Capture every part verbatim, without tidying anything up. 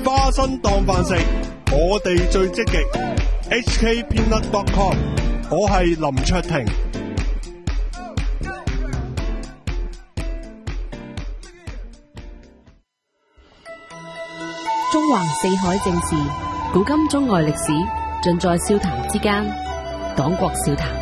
花生當飯食，我哋最積極。H K Peanut dot com， 我係林卓廷。 中橫四海正事，古今中外歷史，盡在笑談之間。講國笑談。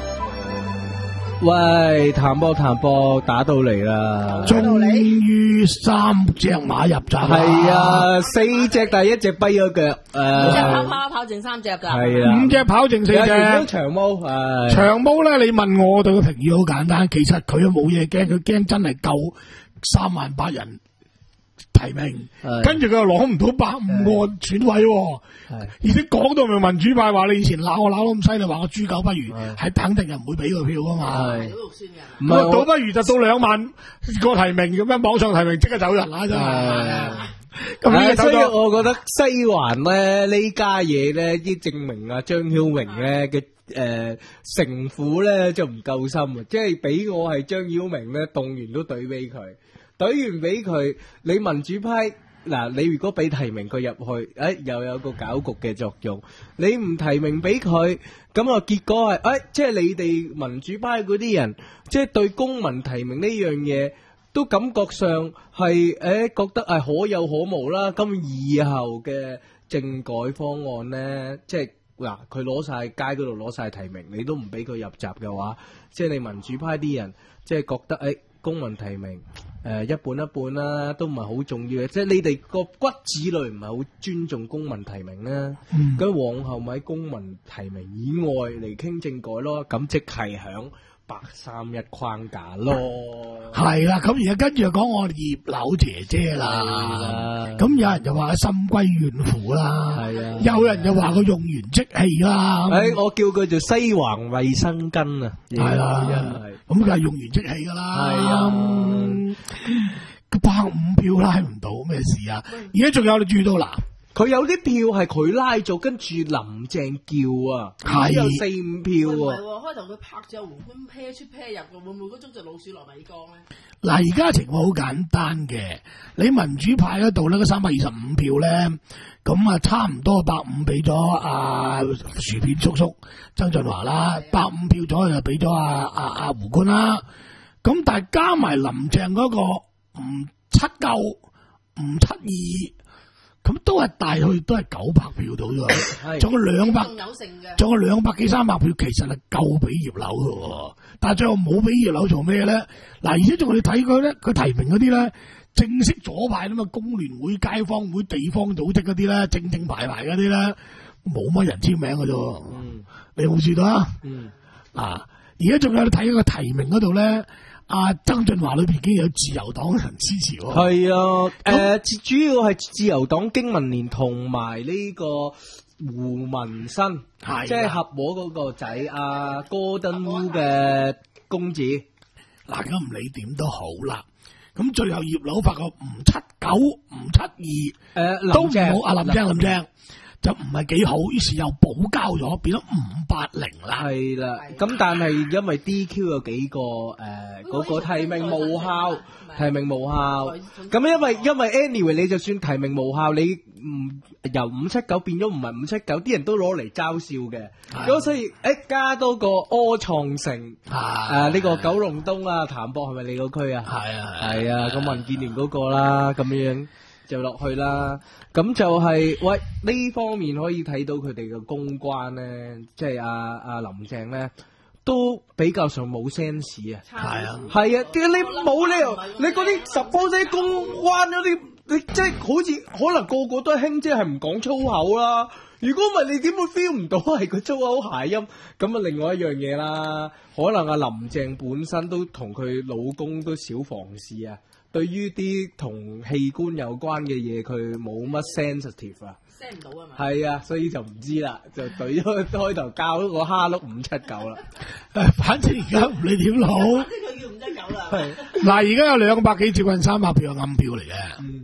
喂，譚波譚波打到嚟啦！ 終於三隻馬入閘， 係啊，四隻第一隻跛咗腳，誒， 跑跑跑剩三隻㗎， 係啊， 五隻跑剩四隻。 長毛，誒， 長毛咧，你問我對佢評語好簡單，其實佢都冇嘢驚，佢驚真係夠三萬八人提名，跟住佢又攞唔到百五個選委，而且講到明民主派話你以前鬧我鬧到咁犀利，話我豬狗不如，係肯定係唔會俾個票噶嘛。唔係倒不如就到兩萬個提名咁樣，網上提名即刻走人啦，真係。咁所以我覺得西環咧呢家嘢咧，啲證明啊張曉明咧嘅誒城府咧就唔夠深啊，即係俾我係張曉明咧動員都懟俾佢。懟完俾佢，你民主派嗱，你如果俾提名佢入去，誒、哎、又有個搞局嘅作用。你唔提名俾佢，咁啊結果係，誒、哎、即係你哋民主派嗰啲人，即係對公民提名呢樣嘢，都感覺上係誒、哎、覺得係可有可無啦。咁以後嘅政改方案呢，即係嗱，佢攞晒街嗰度攞晒提名，你都唔俾佢入閘嘅話，即係你民主派啲人，即係覺得誒。哎公民提名，誒、呃、一半一半啦、啊，都唔係好重要嘅，即係你哋個骨子裏唔係好尊重公民提名啦。咁、嗯、往後咪喺公民提名以外嚟傾政改咯，咁即係響八三一框架咯。係啦，咁而家跟住就講我葉劉姐姐啦。咁有人就話佢心歸怨婦啦，係啊，有人就話佢用完即棄啦。誒、哎，我叫佢做西環衛生巾啊，係啦，咁佢係用完即棄噶啦。係啊，百五票拉唔到咩事啊？而家仲有你注意到嗱。佢有啲票係佢拉咗，跟住林鄭叫啊，係有四五票啊。 開頭佢拍咗胡官啤出啤入嘅，會唔會嗰種隻老鼠落米缸咧？ 嗱，而家情況好簡單嘅，你民主派嗰度咧，嗰三百二十五票咧，咁啊差唔多百五俾咗阿薯片叔叔曾俊華啦，百五票左右就俾咗阿阿阿胡官啦。咁但係加埋林鄭嗰個唔七夠，唔七二。咁都係大去都係九百票到啫，仲有兩百，仲有兩百幾三百票，其實係夠俾葉劉嘅，但係最後冇俾葉劉做咩咧？嗱，而且仲你睇佢咧，佢提名嗰啲咧，正式左派咁啊，工聯會、街坊會、地方組織嗰啲咧，正正牌牌嗰啲咧，冇乜人簽名嘅啫。嗯，你有冇注意到啊？嗯，啊，而家仲有你睇個提名嗰度咧。阿、啊、曾俊華裏邊已經有自由黨人支持喎，係啊，誒、呃，主要係自由黨經民聯同埋呢個胡文新，係即係合和嗰個仔阿戈登烏嘅公子。嗱，咁唔理點都好啦，咁最後葉劉發覺唔七九唔七二，誒、呃，都唔好。阿林鄭林鄭。就唔係幾好，於是又補交咗，變咗五八零啦。係啦，咁但係因為 D Q 有幾個誒，嗰、呃那個提名無效，提名無效。咁因為因為 anyway 你就算提名無效，你唔由五七九變咗唔係五七九，啲人都攞嚟嘲笑嘅。咁所以誒、欸、加多個柯創盛，誒呢、呃這個九龍東啊，譚博係咪你個區啊？係啊係啊，咁民建聯嗰個啦，咁樣。就落去啦，咁就係、是、喂呢方面可以睇到佢哋嘅公關咧，即係阿阿林鄭咧都比較上冇 sense 啊，係啊，係啊，點解你冇理由你嗰啲十波仔公關嗰啲，你即係好似可能個個都係興，即係唔講粗口啦。如果唔係，你點會 feel 唔到係佢粗口諧音？咁啊，另外一樣嘢啦，可能阿林鄭本身都同佢老公都少房事啊。對於啲同器官有關嘅嘢，佢冇乜 sensitive 啊 ，send 唔到啊嘛。係啊，所以就唔知啦，就對咗開頭教咗個蝦碌五七九啦。誒，反正而家唔理點好，反正佢叫五七九啦。係嗱，而家有兩百幾接近三百票嘅暗票嚟嘅。嗯，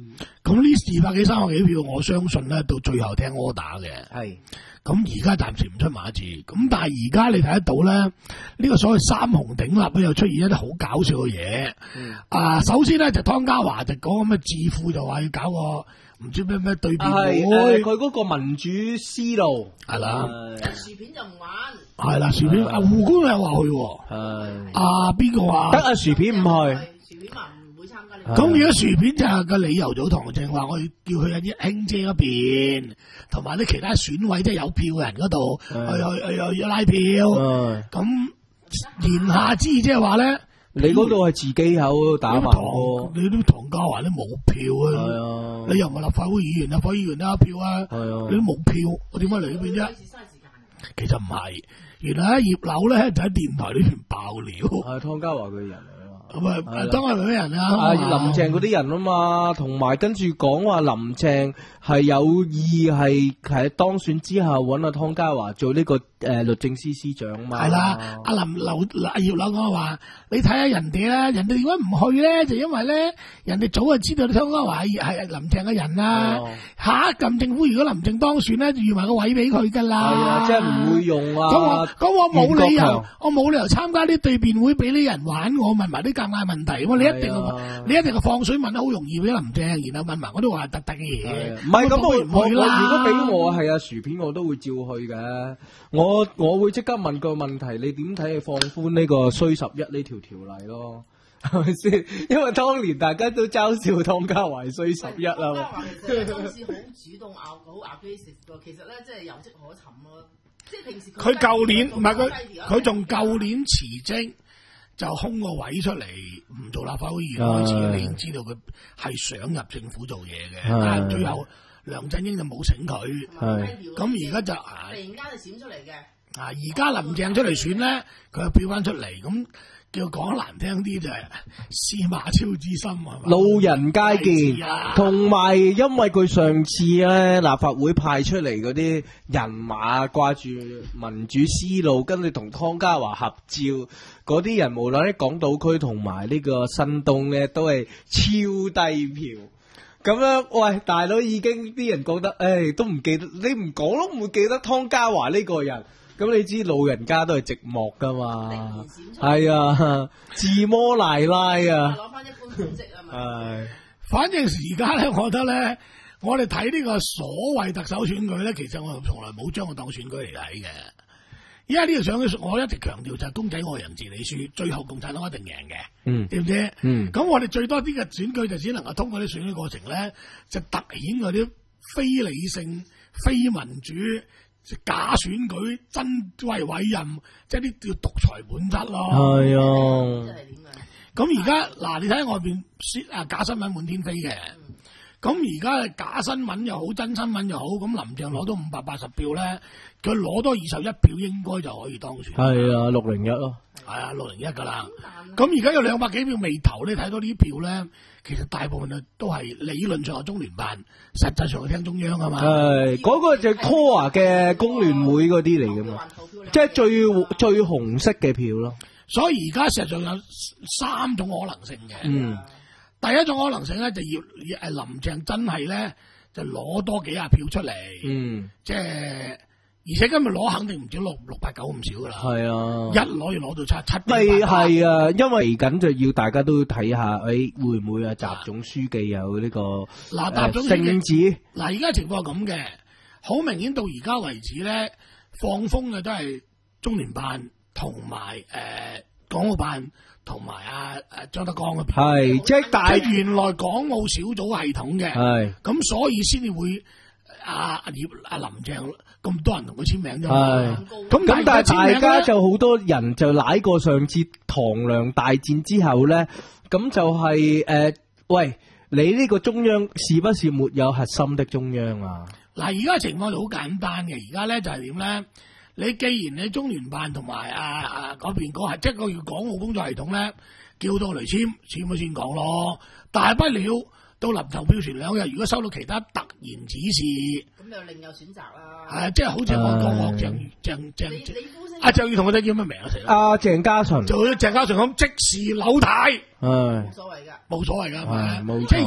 咁呢二百幾三百幾票，我相信咧到最後聽 order 嘅。 係。 咁而家暫時唔出馬字，咁但係而家你睇得到咧，呢、這個所謂三雄鼎立咧，又出現一啲好搞笑嘅嘢。嗯、啊，首先咧就湯家驊就講咁嘅智庫就話要搞個唔知咩咩對辯會， 佢嗰個民主思路係啦。 薯片就唔玩。係啦，薯片啊，胡官又話去喎。 係。 啊，邊個話？ 得啊，薯片唔去。 薯片話唔會參加呢。 咁而家薯片就係個理由就唐正話，我要叫佢阿啲兄姐嗰邊，同埋啲其他選委即係有票嘅人嗰度去去去去拉票。咁言下之意即係話咧， 你嗰度係自己口打麻喎。 你都唐家驊都冇票啊！你又唔係立法會議員，立法會議員都有票啊！你都冇票，我點解嚟呢邊啫？其實唔係，原來葉劉咧就喺電台呢邊爆料。 係湯家驊嘅人嚟啊！ 咁啊，當係咩人啊？ 啊，林鄭嗰啲人啊嘛，同埋跟住講話林鄭係有意係喺當選之後揾阿湯家驊做呢個誒律政司司長嘛。係啦，阿林劉阿葉劉講話，你睇下人哋啦，人哋點解唔去咧？就因為咧，人哋早就知道湯家驊係係林鄭嘅人啦。下一任政府如果林鄭當選咧，就預埋個位俾佢噶啦。係啊， 即係唔會用啊。 咁我咁我冇理由，我冇理由參加啲對辯會俾啲人玩，我問埋啲尷尬問題。你一定你一定係放水問得好容易俾林鄭，然後問埋我都話特特嘅嘢。唔係咁我唔去啦。 如果俾我係阿薯片，我都會照去嘅。我我會即刻問個問題，你點睇放寬呢個衰十一呢條條例咯？係咪先？因為當年大家都嘲笑湯家驊衰十一啊嘛。 湯家驊其實當時好主動拗好拗機食㗎，其實咧即係有跡可尋咯。即係平時佢舊年唔係佢佢仲舊年辭職。就空個位出嚟，唔做立法會議員開始，你已經知道佢係想入政府做嘢嘅。但係最後梁振英就冇請佢，咁而家就突然間就閃出嚟嘅。 啊，而家林鄭出嚟選咧，佢又飆翻出嚟，咁叫講得難聽啲就係司馬昭之心係嘛？ 路人皆見，同埋因為佢上次咧立法會派出嚟嗰啲人馬掛住民主思路，跟住同湯家驊合照。嗰啲人無論喺港島區同埋呢個新東咧，都係超低票。咁樣，喂，大佬已經啲人覺得，誒，都唔記得，你唔講都唔會記得湯家驊呢個人。咁你知老人家都係寂寞噶嘛？係啊，自摸奶奶啊！ 攞翻一般成績啊嘛。係， 反正而家咧，我覺得咧，我哋睇呢個所謂特首選舉咧，其實我從來冇將佢當選舉嚟睇嘅。而家呢個上嘅，我一直強調就係公仔愛人治理輸，最後共產黨一定贏嘅，嗯，知唔知？嗯，咁我哋最多啲嘅選舉就只能夠通過啲選舉過程咧，就凸顯嗰啲非理性、非民主、假選舉、真為委任，即係啲叫獨裁本質咯。係啊，咁而家嗱，你睇外邊啊假新聞滿天飛嘅。咁而家假新聞又好，真新聞又好，咁林鄭攞到五百八十票咧，佢攞多二十一票應該就可以當選。係啊，六零一咯。係啊，六零一噶啦。咁而家有兩百幾票未投，你睇到呢啲票咧，其實大部分啊都係理論上係中聯辦，實際上係聽中央啊嘛。係，嗰個就係 core 嘅工聯會嗰啲嚟噶嘛，即係最最紅色嘅票咯。所以而家實際上有三種可能性嘅。嗯。第一種可能性咧，就要誒林鄭真係咧就攞多幾廿票出嚟，嗯，即係而且今日攞肯定唔止六六八九咁少噶啦，係啊，一攞要攞到七七八。係係啊，因為嚟緊就要大家都睇下，誒、哎、會唔會啊習總書記有呢、這個嗱習總聖旨？嗱而家情況係咁嘅，好明顯到而家為止咧放風嘅都係中聯辦同埋誒港澳辦。同埋啊誒張德江嗰邊係即係大，即係原來港澳小組系統嘅，係咁所以先至會阿阿葉阿林鄭咁多人同佢簽名啫嘛。咁咁但係大家就好多人就舐過上次唐梁大戰之後咧，咁就係、是、誒、呃、喂你呢個中央是不是沒有核心的中央啊？嗱而家情況就好簡單嘅，而家咧就係點咧？你既然你中聯辦同埋啊啊嗰邊嗰係即係個叫港澳工作系統咧，叫到嚟簽簽咗先講咯。大不了到臨投票前兩日，如果收到其他突然指示，咁就另有選擇啦。係即係好似我同學鄭鄭鄭阿鄭裕彤嗰仔叫咩名啊？成阿鄭家純，就好似鄭家純咁即時扭軚，係冇所謂㗎，冇所謂㗎，係冇即係。我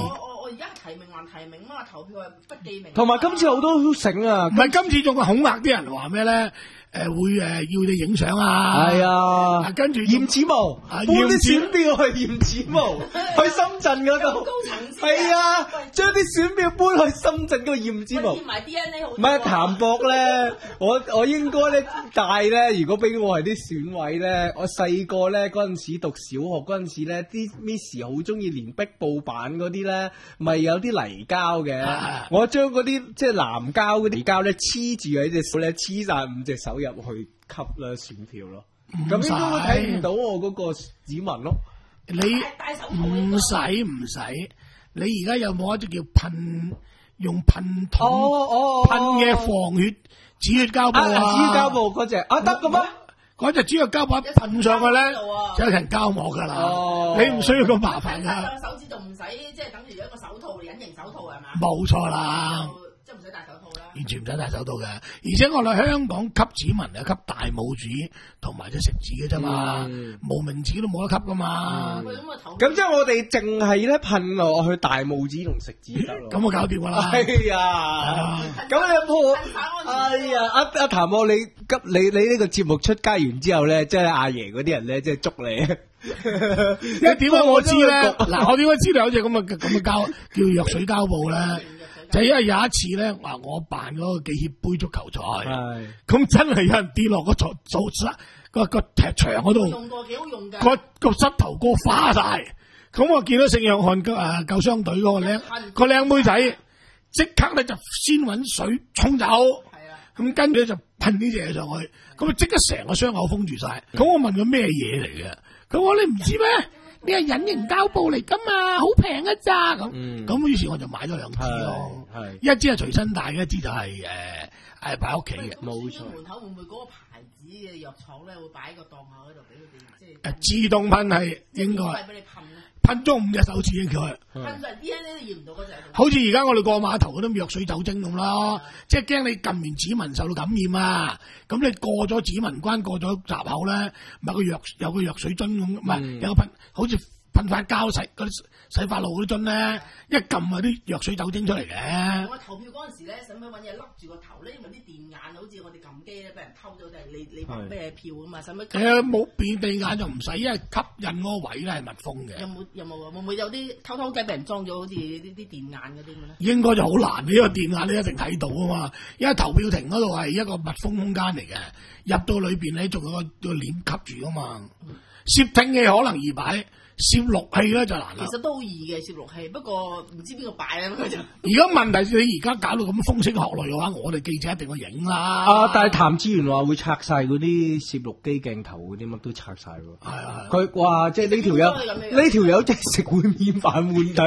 而家提名還提名嘛，投票係不記名。 同埋今次好多都醒啊， 唔係今次仲恐嚇啲人話咩咧？誒會誒要你影相啊， 係啊， 跟住驗指模，搬啲選票去驗指模，去深圳嗰度， 高層次係啊，將啲選票搬去深圳嗰度驗指模。 驗埋 D N A 好。 唔係譚博咧，我我應該咧帶咧，如果俾我係啲選委咧，我細個咧嗰陣時讀小學嗰陣時咧，啲 Miss 好中意連壁布板嗰啲咧，咪有啲泥膠嘅， 啊、 我將嗰啲即係藍膠嗰啲膠咧黐住喺隻手咧，黐晒五隻手入去吸啦選票咯，咁應該睇唔到我嗰個指紋咯。 你唔使唔使，你而家有冇一隻叫噴用噴筒噴嘅防血止血膠布啊？ 止血膠布嗰隻啊得嘅咩？ 嗰隻止血膠布一噴上去咧，就有層膠膜噶啦。你唔需要咁麻煩噶。 兩手指仲唔使，即係等住一個手套，隱形手套係嘛？ 冇錯啦。 即係唔使戴手套啦。 完全唔使戴手套嘅，而且我哋香港吸指紋係吸大拇指同埋隻食指嘅啫嘛，無名指都冇得吸噶嘛。 咁即係我哋淨係咧噴落去大拇指同食指得咯。 咁我搞掂噶啦。 係啊，咁你有冇？哎呀，阿阿譚博，你急你你呢個節目出街完之後咧，即係阿爺嗰啲人咧，即係捉你。 因為點解我知咧？嗱，我點解知道有隻咁嘅咁嘅膠叫藥水膠布咧？就因為有一次咧，話我辦嗰個記協杯足球賽，咁真係有人跌落個座座個個踢場嗰度， 用過幾好用㗎， 個個膝頭哥花晒。咁我見到聖約翰誒救傷隊嗰個靚個靚妹仔，即刻咧就先揾水沖走，咁跟住就噴呢隻嘢上去，咁啊即刻成個傷口封住晒。咁我問佢咩嘢嚟嘅？佢話你唔知咩？呢係隱形膠布嚟噶嘛，好平嘅咋咁。咁於是我就買咗兩支咯，一支係隨身帶嘅，一支就係誒誒擺屋企嘅。 冇錯。門口會唔會嗰個牌子嘅藥廠咧會擺個檔口喺度俾佢哋即係？ 誒自動噴係應該。係俾你噴咧？噴咗五隻手指應該。 噴上 D N A 都驗唔到嗰隻。好似而家我哋過碼頭嗰啲藥水酒精咁咯，即係驚你撳完指紋受到感染啊！咁你過咗指紋關，過咗閘口咧，咪個藥有個藥水樽咁，唔係有個噴，好似噴發膠洗嗰啲洗髮露嗰啲樽咧，一撳啊啲藥水酒精出嚟嘅。 我投票嗰陣時咧，使唔使揾嘢笠住個頭咧？因為啲電眼好似我哋撳機咧，俾人偷咗定係你你憑咩票啊嘛？使唔使？ 誒冇變電眼就唔使，因為吸引嗰個位咧係密封嘅。 有冇有冇啊？會唔會有啲偷偷雞俾人裝咗好似呢啲電眼嗰啲咁咧？ 應該就好難，呢個電眼你一定睇到啊嘛，因為投票亭嗰度係一個密封空間嚟嘅，入到裏邊咧仲有個個簾吸住啊嘛。攝聽器可能易擺，攝錄器咧就難啦。 其實都好易嘅攝錄器，不過唔知邊個擺啊。而家問題你而家搞到咁風聲鶴唳嘅話，我哋記者一定要影啦。 啊！但係譚志源話會拆晒嗰啲攝錄機鏡頭嗰啲乜都拆晒喎。係啊係。佢話即係呢條友呢條友即係食碗麵飯換底。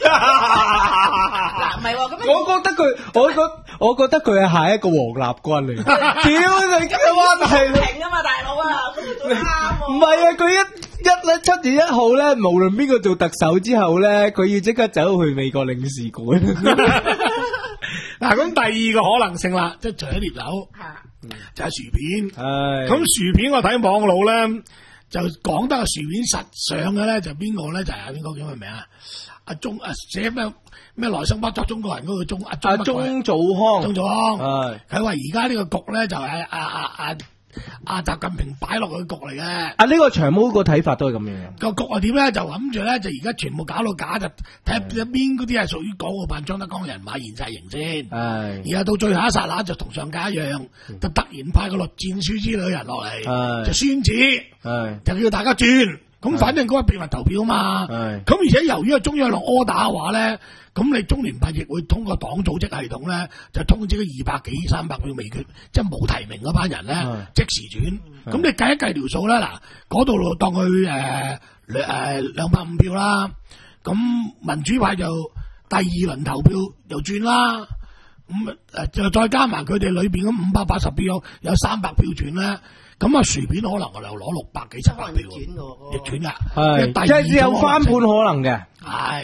嗱，唔係喎，咁我覺得佢，我覺我覺得佢係下一個黃立軍嚟。屌你今日話係平啊嘛，大佬啊，咁做得啱喎。 唔係啊，佢一一咧七月一號咧，無論邊個做特首之後咧，佢要即刻走去美國領事館。 嗱，咁第二個可能性啦，即係除咗獵友，就係薯片。係咁薯片，我睇網路咧就講得薯片實上嘅咧，就邊個咧就係邊個叫咩名啊？阿鐘啊，寫咩咩來生不作中國人嗰個鐘阿阿鐘祖康， 鐘祖康。係佢話而家呢個局咧就係阿阿阿阿習近平擺落去局嚟嘅。 啊，呢個長毛個睇法都係咁樣。 個局係點咧？就諗住咧，就而家全部搞到假，就睇下邊嗰啲係屬於港澳辦張德江人馬現晒形先。係。然後到最後一剎那就同上屆一樣，就突然派個栗戰書之類嘅人落嚟，就宣旨，就叫大家轉。咁反正嗰個秘密投票嘛，咁而且由於係中央落柯打嘅話咧，咁你中聯辦亦會通過黨組織系統咧，就通知二百幾三百票未決，即係冇提名嗰班人咧，即時轉。咁你計一計條數咧，嗱，嗰度當佢誒誒兩百五票啦，咁民主派就第二輪投票又轉啦，咁誒就再加埋佢哋裏邊嗰五百八十票有三百票轉咧。咁啊，薯片可能我哋又攞六百幾七百票，逆轉噶，係即係有翻盤可能嘅，係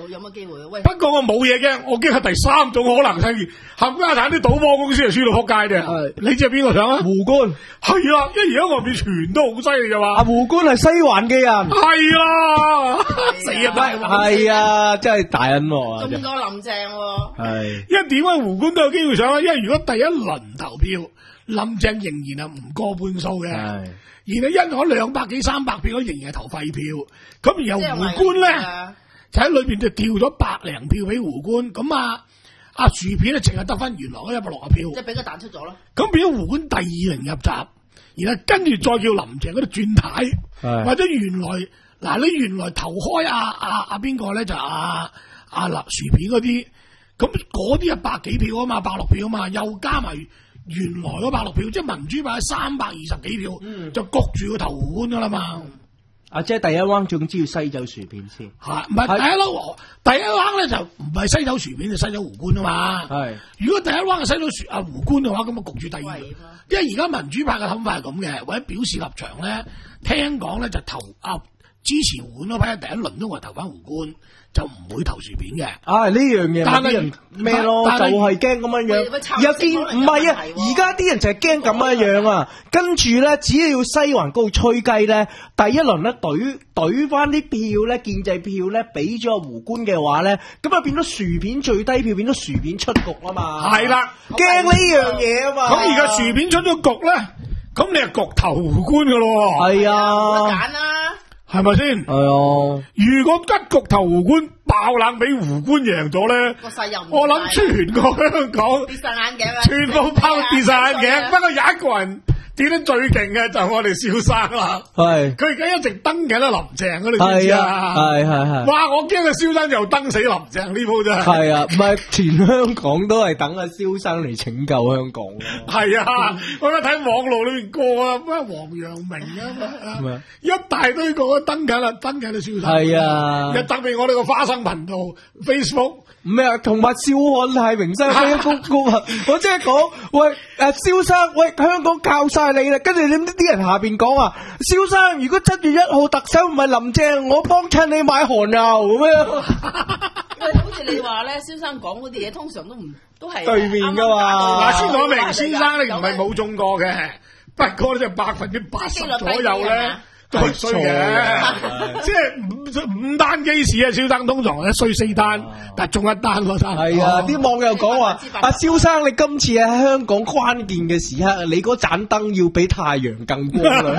有有乜機會？喂， 不過我冇嘢嘅，我驚係第三種可能性，冚家產啲賭波公司係輸到撲街嘅。 係你知係邊個想啊？ 胡官係啊，因為而家外面全都好犀利嘅嘛。 啊，胡官係西環嘅人， 係啊，死啊！真係係啊，真係大恩喎。 中過林鄭喎。 係， 因為點解胡官都有機會上咧？因為如果第一輪投票，林鄭仍然係唔過半數嘅，而你因我兩百幾三百票，仍然係投廢票。咁然後胡官咧就喺裏邊就掉咗百零票俾胡官，咁啊阿薯片咧淨係得翻原來嗰一百六十票， 即係俾佢彈出咗咯。 咁變咗胡官第二輪入閘，然後跟住再叫林鄭嗰度轉軚，或者原來嗱你原來投開阿阿阿邊個咧就阿阿嗱薯片嗰啲，咁嗰啲係百幾票啊嘛，百六票啊嘛，又加埋原來嗰百六票，即係民主派三百二十幾票，嗯、就焗住個投胡官噶啦嘛。 啊，即係第一彎總之要西走薯片先， 係唔係第一撈？第一彎咧就唔係西走薯片，就西走胡官啊嘛。係，如果第一彎係西走薯啊胡官嘅話，咁啊焗住第二。因為而家民主派嘅諗法係咁嘅，或者表示立場咧，聽講咧就投啊支持胡官嗰批，第一輪都係投翻胡官，就唔會投薯片嘅。啊，呢樣嘢，但係人咩咯？就係驚咁樣樣。有見唔係啊？而家啲人就係驚咁樣樣啊！跟住咧，只要西環高吹雞咧，第一輪咧懟懟翻啲票咧，建制票咧，俾咗胡官嘅話咧，咁啊變咗薯片最低票，變咗薯片出局啊嘛。係啦，驚呢樣嘢啊嘛。咁而家薯片出咗局咧，咁你係局投胡官噶咯？係啊，冇得揀啦。係咪先？係啊！如果一局投胡官，爆冷俾胡官贏咗咧，我諗全個香港跌晒眼鏡，全部拋跌晒眼鏡。不過有一個人跌得最勁嘅就係我哋蕭生啦。係佢而家一直登緊阿林鄭嗰度，知唔知啊？係係係。哇！我驚阿蕭生又登死林鄭呢鋪真係。係啊，唔係全香港都係等阿蕭生嚟拯救香港。係啊，我而家睇網路裏面過啊，咩黃陽明啊，一大堆個登緊啦，登緊阿蕭生。係啊，特別我哋個花生頻道 Facebook 咩啊，同埋笑看太平生 Facebook 啊，我即係講喂誒，蕭生喂香港靠晒你啦，跟住點知啲人下邊講啊，蕭生如果七月一號特首唔係林鄭，我幫襯你買韓油咁樣。喂，好似你話咧，蕭生講嗰啲嘢通常都唔都係對面噶嘛。嗱，先講明，蕭生你唔係冇中過嘅，不過咧就百分之八十左右咧。都係衰嘅，即係五五單機事啊！蕭生通常咧衰四單，但係中一單嗰單。係啊，啲網友講話：阿蕭生，你今次喺香港關鍵嘅時刻，你嗰盞燈要比太陽更光亮。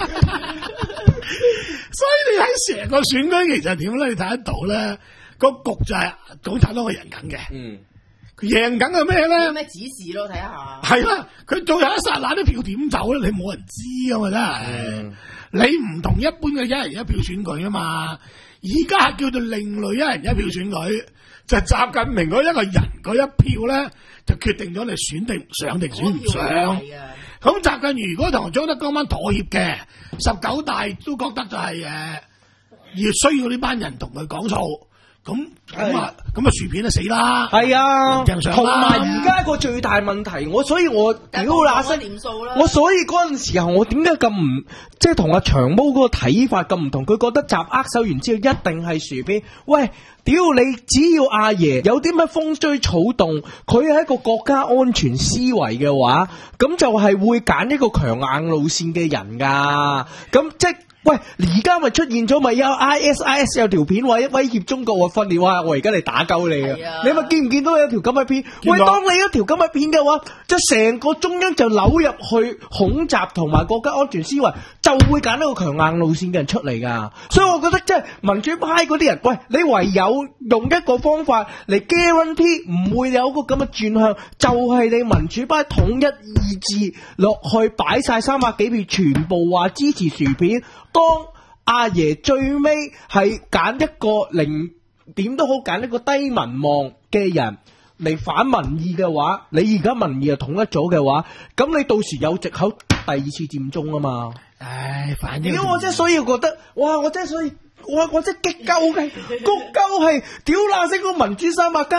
所以你喺成個選舉其實點咧？你睇得到咧，個局就係總睇到個贏緊嘅。嗯，佢贏緊係咩咧？咩指示咯？睇下。係啦，佢做有一剎那啲票點走咧？你冇人知啊嘛，真係。你唔同一般嘅一人一票選舉啊嘛，而家係叫做另類一人一票選舉，就係習近平嗰一個人嗰一票咧，就決定咗你選定上定選唔上。咁習近平如果同張德江班妥協嘅，十九大都覺得就係、是、誒，要需要呢班人同佢講數。咁咁啊，咁啊薯片就死啦！係啊，同埋而家個最大問題，我所以我屌那些點數啦！我所以嗰陣時候，我點解咁唔即係同阿長毛嗰個睇法咁唔同？佢覺得集握手完之後一定係薯片。喂，屌你！只要阿爺有啲乜風吹草動，佢係一個國家安全思維嘅話，咁就係會揀一個強硬路線嘅人噶。咁即係。喂，而家咪出現咗咪有 I S I S 有條片話威脅中國話訓練話我而家嚟打鳩你啊！你咪見唔見到有條咁嘅片？喂，當你一條咁嘅片嘅話，即係成個中央就扭入去恐襲同埋國家安全思維，就會揀一個強硬路線嘅人出嚟噶。所以我覺得即係民主派嗰啲人，喂，你唯有用一個方法嚟 guarantee 唔會有個咁嘅轉向，就係、是、你民主派統一意志落去擺晒三百幾票，全部話支持薯片。當阿爺最尾係揀一個零點都好，揀一個低民望嘅人嚟反民意嘅話，你而家民意又統一咗嘅話，咁你到時有藉口第二次佔中啊嘛。唉，反正我真係所以覺得，哇！我真係所以，我我真係激鳩嘅，激鳩係屌那聲個民主三百家都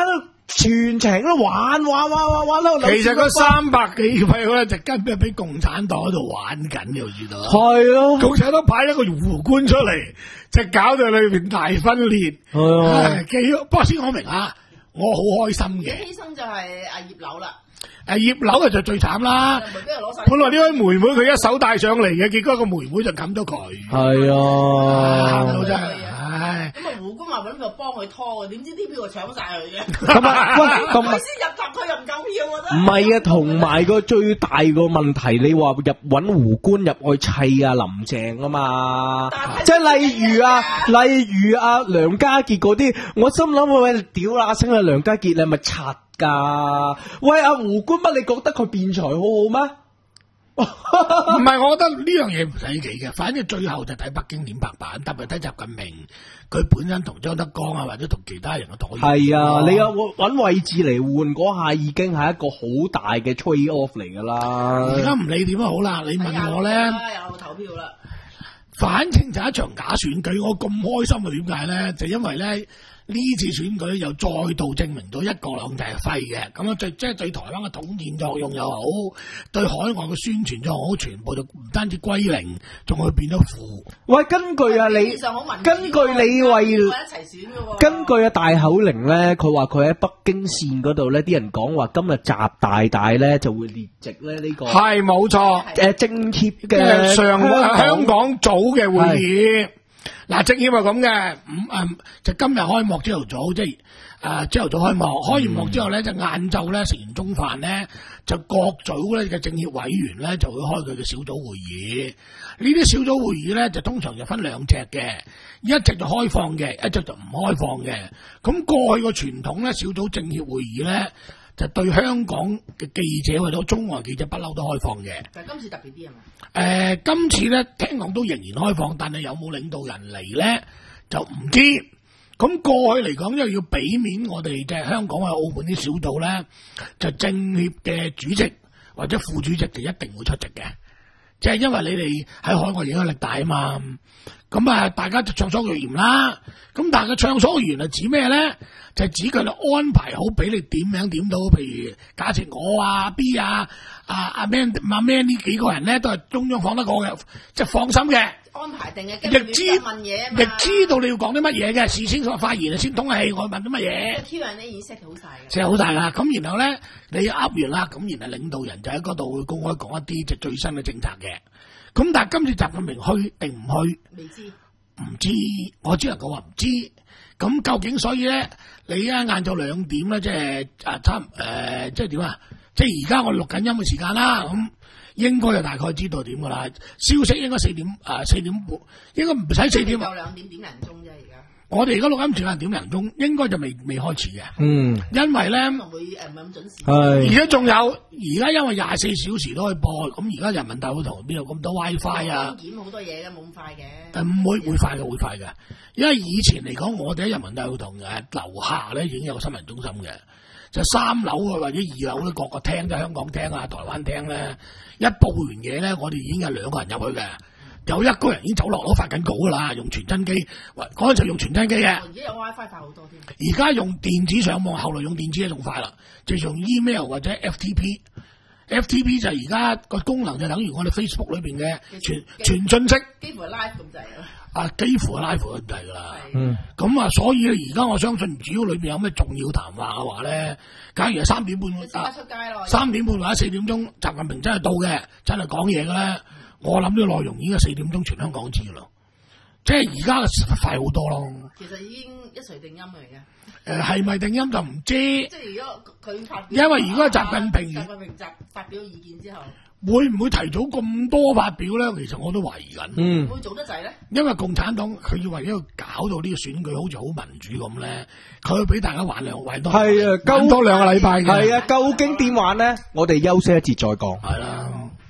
全程都玩玩玩玩玩到。 其實嗰三百幾票咧，就根本俾共產黨喺度玩緊，你知道？ 係咯， 共產黨派一個胡官出嚟，就搞到裏邊大分裂。 係啊， 幾不過先講明啊，我好開心嘅。 犧牲就係阿葉劉啦。 誒葉劉啊就最慘啦，本來呢位妹妹佢一手帶上嚟嘅，結果個妹妹就冚咗佢。 係啊， 喊到真係，唉。 咁啊胡官話揾佢幫佢拖嘅，點知啲票就搶晒佢嘅。 咁啊，喂，同埋佢先入閘，佢又唔夠票啊！真唔係啊，同埋個最大個問題，你話入揾胡官入去砌啊林鄭啊嘛，即係例如啊，例如啊梁家傑嗰啲，我心諗喂，屌啦，聲啊梁家傑你係咪柒㗎？喂阿胡官乜？你覺得佢辯才好好咩？ 唔係，我覺得呢樣嘢唔使記嘅，反正最後就睇北京點拍板，特別睇習近平佢本身同張德江啊，或者同其他人嘅妥協。 係啊，你有揾位置嚟換嗰下，已經係一個好大嘅 trade off 嚟㗎啦。 而家唔理點都好啦，你問我咧， 有投票啦。 反正就一場假選舉，我咁開心嘅點解咧？就因為咧。呢次選舉又再度證明到一國兩制係廢嘅，咁啊對即係對台灣嘅統戰作用又好，對海外嘅宣傳作用好，全部就唔單止歸零，仲會變咗負。喂，根據啊你，根據你為，根據啊大口玲咧，佢話佢喺北京線嗰度咧，啲人講話今日習大大咧就會列席咧呢個係冇錯，誒政協嘅上香港組嘅會議。嗱，政協係咁嘅，咁誒就今日開幕朝頭早，即係誒朝頭早開幕，開完幕之後咧，就晏晝咧食完中飯咧，就各組咧嘅政協委員咧就會開佢嘅小組會議。呢啲小組會議咧就通常就分兩隻嘅，一隻就開放嘅，一隻就唔開放嘅。咁過去個傳統咧，小組政協會議咧就對香港嘅記者或者中外記者不嬲都開放嘅。 但係今次特別啲係嘛？ 誒、呃，今次咧聽講都仍然開放，但係有冇領導人嚟咧就唔知。咁過去嚟講，因為要俾面我哋嘅香港或者澳門啲小組咧，就政協嘅主席或者副主席就一定會出席嘅，即係因為你哋喺海外影響力大啊嘛。咁啊，大家就暢所欲言啦。咁但係佢暢所欲言係指咩咧？就係、是、指佢哋安排好俾你點名點到，譬如假設我啊 B 啊啊阿 Man 阿 Man 呢幾個人咧都係中央放得過嘅，即係放心嘅。安排定嘅，亦知問嘢啊嘛，亦知道你要講啲乜嘢嘅，事先所發言先通氣，我問啲乜嘢。挑人咧已經 set 好晒嘅，set 好晒啦。咁然後咧，你噏完啦，咁然後領導人就喺嗰度會公開講一啲即係最新嘅政策嘅。咁但係今次習近平去定唔去？未知，唔知，我只能夠話唔知。咁究竟所以咧，你而家晏晝兩點咧，即係啊差誒、呃，即係點啊？即係而家我錄緊音嘅時間啦，咁應該就大概知道點噶啦。消息應該四點啊，四點半，應該唔使四點。有兩點點零鐘啫，而家。我哋而家錄音時間點零鐘，應該就未未開始嘅。嗯，因為咧，唔會誒唔係咁準時。係，而家仲有，而家因為廿四小時都可以播，咁而家人民大會堂邊度咁多 WiFi 啊？檢好多嘢嘅，冇咁快嘅。但唔會會快嘅，會快嘅。因為以前嚟講，我哋喺人民大會堂誒樓下咧已經有個新聞中心嘅，就三樓啊或者二樓咧各個廳，即係香港廳啊、台灣廳咧，一報完嘢咧，我哋已經有兩個人入去嘅。有一個人已經走落樓發緊稿噶啦，用傳真機，嗰陣時用傳真機嘅。而家有 WiFi 快好多添。而家用電子上網，後來用電子咧仲快啦，就用 email 或者 F T P。F T P 就而家個功能就等於我哋 Facebook 裏邊嘅傳傳信息。幾乎係 live 咁滯啊！啊，幾乎係 live 咁滯噶啦。嗯。咁啊，所以而家我相信，只要裏邊有咩重要談話嘅話咧，假如係三點半啊，出街咯。三點半或者四點鐘，習近平真係到嘅，真係講嘢嘅咧。我諗呢個內容已經係四點鐘全香港知噶啦，即係而家嘅快好多咯。其實已經一錘定音嚟嘅。誒，係咪定音就唔知。即係如果佢發表，因為如果係習近平，習近平發發表意見之後，會唔會提早咁多發表咧？其實我都懷疑緊。嗯。會做得滯咧？因為共產黨佢要為咗搞到呢個選舉好似好民主咁咧，佢要俾大家玩兩玩多，係啊，玩多兩個禮拜嘅。係啊，究竟點玩咧？我哋休息一節再講。係啦。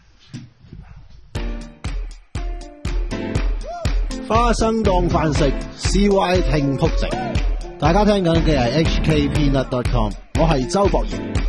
花生當飯食 ，C Y 聽曲食。大家聽緊嘅係 H K Peanut dot com， 我係周博賢。